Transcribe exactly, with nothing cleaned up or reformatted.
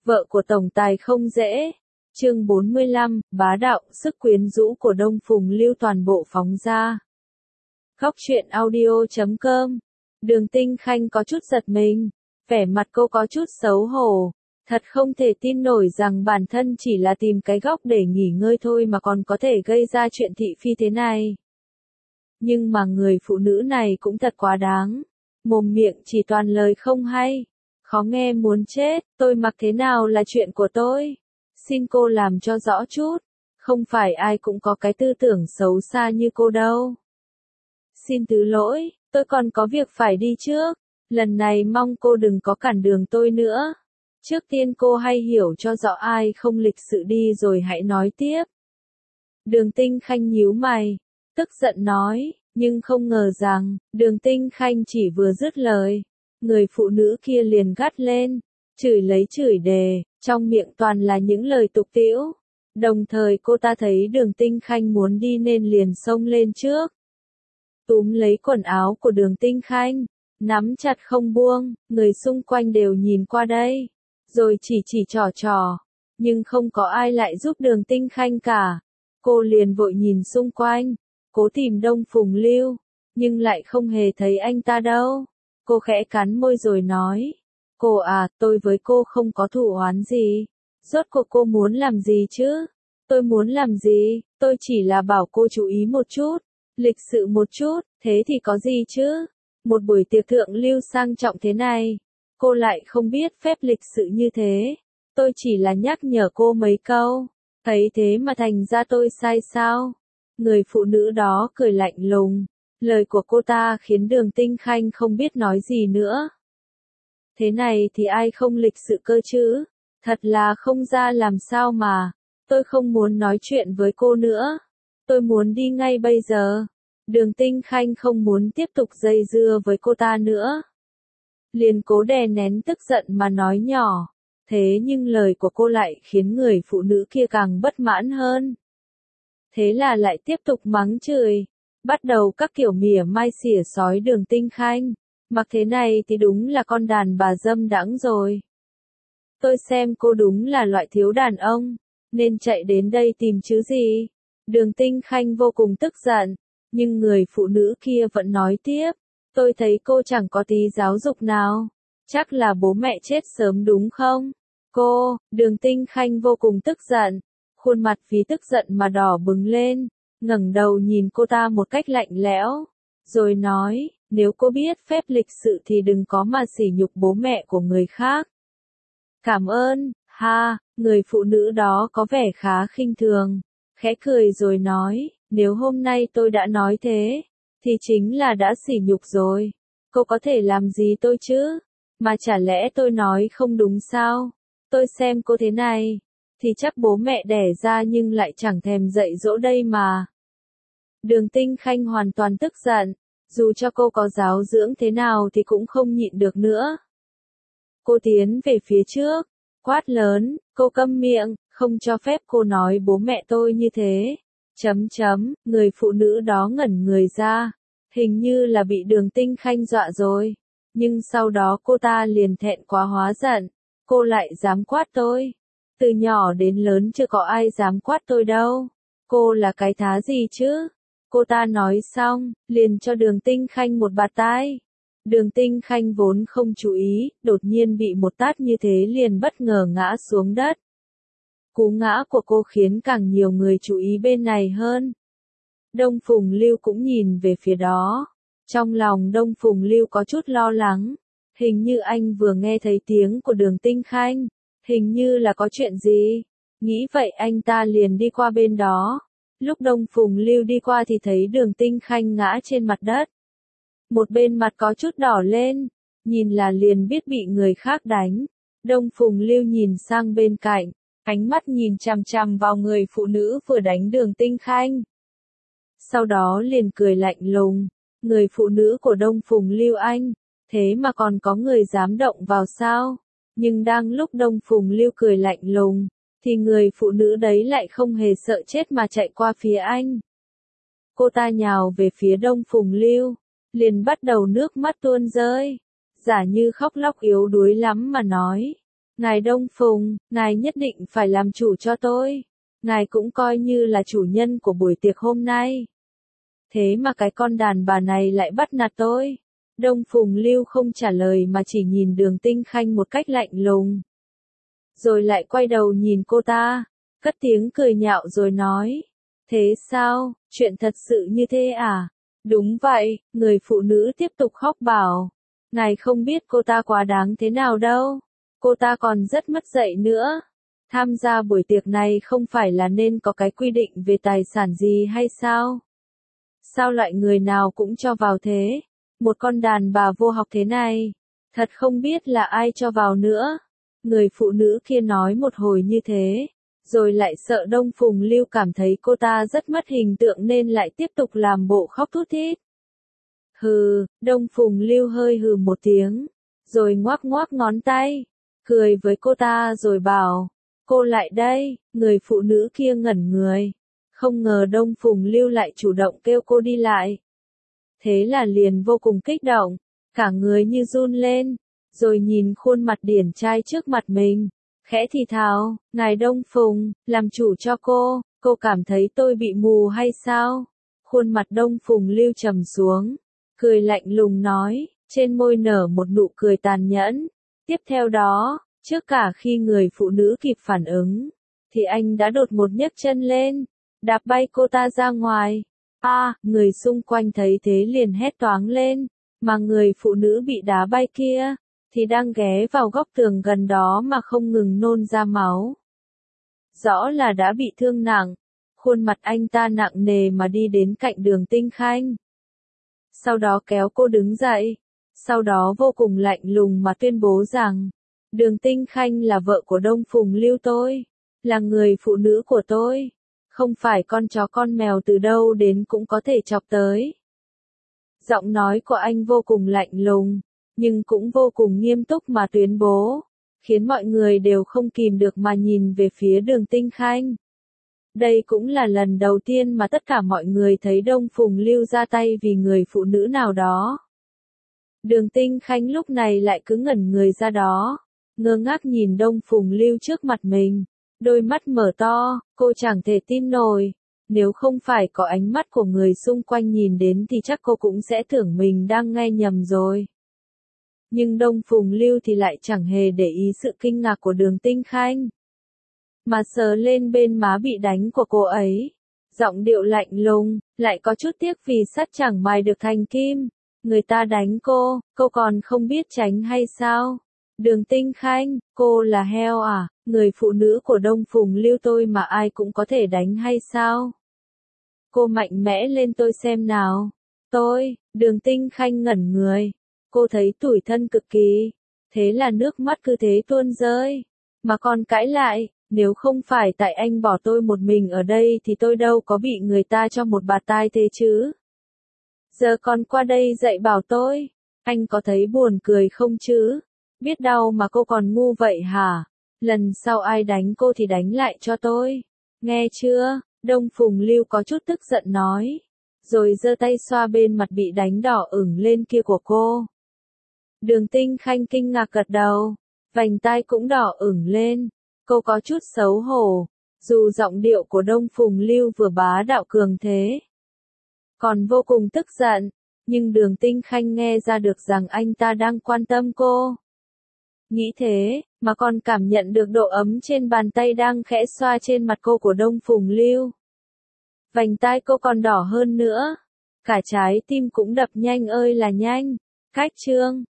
Vợ của tổng tài không dễ. Chương bốn mươi lăm, bá đạo, sức quyến rũ của Đông Phùng Lưu toàn bộ phóng ra. Góc truyện audio chấm com. Đường Tinh Khanh có chút giật mình, vẻ mặt cô có chút xấu hổ, thật không thể tin nổi rằng bản thân chỉ là tìm cái góc để nghỉ ngơi thôi mà còn có thể gây ra chuyện thị phi thế này. Nhưng mà người phụ nữ này cũng thật quá đáng, mồm miệng chỉ toàn lời không hay, khó nghe muốn chết, tôi mặc thế nào là chuyện của tôi. Xin cô làm cho rõ chút, không phải ai cũng có cái tư tưởng xấu xa như cô đâu. Xin thứ lỗi, tôi còn có việc phải đi trước, lần này mong cô đừng có cản đường tôi nữa. Trước tiên cô hay hiểu cho rõ ai không lịch sự đi rồi hãy nói tiếp. Đường Tinh Khanh nhíu mày, tức giận nói, nhưng không ngờ rằng, Đường Tinh Khanh chỉ vừa dứt lời, người phụ nữ kia liền gắt lên, chửi lấy chửi đề, trong miệng toàn là những lời tục tĩu. Đồng thời cô ta thấy Đường Tinh Khanh muốn đi nên liền xông lên trước, túm lấy quần áo của Đường Tinh Khanh, nắm chặt không buông, người xung quanh đều nhìn qua đây, rồi chỉ chỉ trò trò, nhưng không có ai lại giúp Đường Tinh Khanh cả. Cô liền vội nhìn xung quanh, cố tìm Đông Phùng Lưu, nhưng lại không hề thấy anh ta đâu. Cô khẽ cắn môi rồi nói, cô à, tôi với cô không có thù oán gì, rốt cuộc cô muốn làm gì chứ? Tôi muốn làm gì, tôi chỉ là bảo cô chú ý một chút, lịch sự một chút, thế thì có gì chứ? Một buổi tiệc thượng lưu sang trọng thế này, cô lại không biết phép lịch sự như thế. Tôi chỉ là nhắc nhở cô mấy câu, thấy thế mà thành ra tôi sai sao? Người phụ nữ đó cười lạnh lùng, lời của cô ta khiến Đường Tinh Khanh không biết nói gì nữa. Thế này thì ai không lịch sự cơ chứ? Thật là không ra làm sao mà. Tôi không muốn nói chuyện với cô nữa. Tôi muốn đi ngay bây giờ. Đường Tinh Khanh không muốn tiếp tục dây dưa với cô ta nữa. Liền cố đè nén tức giận mà nói nhỏ. Thế nhưng lời của cô lại khiến người phụ nữ kia càng bất mãn hơn. Thế là lại tiếp tục mắng chửi. Bắt đầu các kiểu mỉa mai xỉa xói Đường Tinh Khanh. Mặc thế này thì đúng là con đàn bà dâm đãng rồi. Tôi xem cô đúng là loại thiếu đàn ông, nên chạy đến đây tìm chứ gì. Đường Tinh Khanh vô cùng tức giận, nhưng người phụ nữ kia vẫn nói tiếp. Tôi thấy cô chẳng có tí giáo dục nào, chắc là bố mẹ chết sớm đúng không? Cô, Đường Tinh Khanh vô cùng tức giận, khuôn mặt vì tức giận mà đỏ bừng lên, ngẩng đầu nhìn cô ta một cách lạnh lẽo, rồi nói, nếu cô biết phép lịch sự thì đừng có mà sỉ nhục bố mẹ của người khác. Cảm ơn, ha, người phụ nữ đó có vẻ khá khinh thường, khẽ cười rồi nói, nếu hôm nay tôi đã nói thế, thì chính là đã sỉ nhục rồi. Cô có thể làm gì tôi chứ? Mà chả lẽ tôi nói không đúng sao? Tôi xem cô thế này, thì chắc bố mẹ đẻ ra nhưng lại chẳng thèm dạy dỗ đây mà. Đường Tinh Khanh hoàn toàn tức giận, dù cho cô có giáo dưỡng thế nào thì cũng không nhịn được nữa. Cô tiến về phía trước, quát lớn, cô câm miệng, không cho phép cô nói bố mẹ tôi như thế. Chấm chấm, người phụ nữ đó ngẩn người ra, hình như là bị Đường Tinh Khanh dọa rồi. Nhưng sau đó cô ta liền thẹn quá hóa giận, cô lại dám quát tôi. Từ nhỏ đến lớn chưa có ai dám quát tôi đâu. Cô là cái thá gì chứ? Cô ta nói xong, liền cho Đường Tinh Khanh một bạt tai. Đường Tinh Khanh vốn không chú ý, đột nhiên bị một tát như thế liền bất ngờ ngã xuống đất. Cú ngã của cô khiến càng nhiều người chú ý bên này hơn. Đông Phùng Lưu cũng nhìn về phía đó. Trong lòng Đông Phùng Lưu có chút lo lắng. Hình như anh vừa nghe thấy tiếng của Đường Tinh Khanh. Hình như là có chuyện gì. Nghĩ vậy anh ta liền đi qua bên đó. Lúc Đông Phùng Lưu đi qua thì thấy Đường Tinh Khanh ngã trên mặt đất. Một bên mặt có chút đỏ lên, nhìn là liền biết bị người khác đánh. Đông Phùng Lưu nhìn sang bên cạnh, ánh mắt nhìn chằm chằm vào người phụ nữ vừa đánh Đường Tinh Khanh. Sau đó liền cười lạnh lùng, người phụ nữ của Đông Phùng Lưu anh, thế mà còn có người dám động vào sao? Nhưng đang lúc Đông Phùng Lưu cười lạnh lùng, thì người phụ nữ đấy lại không hề sợ chết mà chạy qua phía anh. Cô ta nhào về phía Đông Phùng Lưu, liền bắt đầu nước mắt tuôn rơi, giả như khóc lóc yếu đuối lắm mà nói, Ngài Đông Phùng, ngài nhất định phải làm chủ cho tôi. Ngài cũng coi như là chủ nhân của buổi tiệc hôm nay. Thế mà cái con đàn bà này lại bắt nạt tôi. Đông Phùng Lưu không trả lời mà chỉ nhìn Đường Tinh Khanh một cách lạnh lùng. Rồi lại quay đầu nhìn cô ta, cất tiếng cười nhạo rồi nói. Thế sao, chuyện thật sự như thế à? Đúng vậy, người phụ nữ tiếp tục khóc bảo. Ngài không biết cô ta quá đáng thế nào đâu. Cô ta còn rất mất dạy nữa. Tham gia buổi tiệc này không phải là nên có cái quy định về tài sản gì hay sao? Sao loại người nào cũng cho vào thế? Một con đàn bà vô học thế này. Thật không biết là ai cho vào nữa. Người phụ nữ kia nói một hồi như thế. Rồi lại sợ Đông Phùng Lưu cảm thấy cô ta rất mất hình tượng nên lại tiếp tục làm bộ khóc thút thít. Hừ, Đông Phùng Lưu hơi hừ một tiếng. Rồi ngoác ngoác ngón tay. Cười với cô ta rồi bảo. Cô lại đây, người phụ nữ kia ngẩn người. Không ngờ Đông Phùng Lưu lại chủ động kêu cô đi lại. Thế là liền vô cùng kích động, cả người như run lên, rồi nhìn khuôn mặt điển trai trước mặt mình, khẽ thì thào, ngài Đông Phùng, làm chủ cho cô, cô cảm thấy tôi bị mù hay sao? Khuôn mặt Đông Phùng Lưu trầm xuống, cười lạnh lùng nói, trên môi nở một nụ cười tàn nhẫn. Tiếp theo đó, trước cả khi người phụ nữ kịp phản ứng, thì anh đã đột ngột nhấc chân lên, đạp bay cô ta ra ngoài. A, à, người xung quanh thấy thế liền hét toáng lên, mà người phụ nữ bị đá bay kia, thì đang ghé vào góc tường gần đó mà không ngừng nôn ra máu. Rõ là đã bị thương nặng, khuôn mặt anh ta nặng nề mà đi đến cạnh Đường Tinh Khanh. Sau đó kéo cô đứng dậy, sau đó vô cùng lạnh lùng mà tuyên bố rằng, Đường Tinh Khanh là vợ của Đông Phùng Lưu tôi, là người phụ nữ của tôi. Không phải con chó con mèo từ đâu đến cũng có thể chọc tới. Giọng nói của anh vô cùng lạnh lùng, nhưng cũng vô cùng nghiêm túc mà tuyên bố, khiến mọi người đều không kìm được mà nhìn về phía Đường Tinh Khanh. Đây cũng là lần đầu tiên mà tất cả mọi người thấy Đông Phùng Lưu ra tay vì người phụ nữ nào đó. Đường Tinh Khanh lúc này lại cứ ngẩn người ra đó, ngơ ngác nhìn Đông Phùng Lưu trước mặt mình. Đôi mắt mở to, cô chẳng thể tin nổi. Nếu không phải có ánh mắt của người xung quanh nhìn đến thì chắc cô cũng sẽ tưởng mình đang nghe nhầm rồi. Nhưng Đông Phùng Lưu thì lại chẳng hề để ý sự kinh ngạc của Đường Tinh Khanh. Mà sờ lên bên má bị đánh của cô ấy. Giọng điệu lạnh lùng, lại có chút tiếc vì sắt chẳng mài được thành kim. Người ta đánh cô, cô còn không biết tránh hay sao? Đường Tinh Khanh, cô là heo à? Người phụ nữ của Đông Phùng Lưu tôi mà ai cũng có thể đánh hay sao? Cô mạnh mẽ lên tôi xem nào. Tôi, Đường Tinh Khanh ngẩn người. Cô thấy tủi thân cực kỳ. Thế là nước mắt cứ thế tuôn rơi. Mà còn cãi lại, nếu không phải tại anh bỏ tôi một mình ở đây thì tôi đâu có bị người ta cho một bạt tai thế chứ. Giờ còn qua đây dạy bảo tôi. Anh có thấy buồn cười không chứ? Biết đau mà cô còn ngu vậy hả? Lần sau ai đánh cô thì đánh lại cho tôi. Nghe chưa? Đông Phùng Lưu có chút tức giận nói. Rồi giơ tay xoa bên mặt bị đánh đỏ ửng lên kia của cô. Đường Tinh Khanh kinh ngạc gật đầu. Vành tai cũng đỏ ửng lên. Cô có chút xấu hổ. Dù giọng điệu của Đông Phùng Lưu vừa bá đạo cường thế, còn vô cùng tức giận. Nhưng Đường Tinh Khanh nghe ra được rằng anh ta đang quan tâm cô. Nghĩ thế, mà còn cảm nhận được độ ấm trên bàn tay đang khẽ xoa trên mặt cô của Đông Phùng Lưu. Vành tai cô còn đỏ hơn nữa. Cả trái tim cũng đập nhanh ơi là nhanh. Cách chương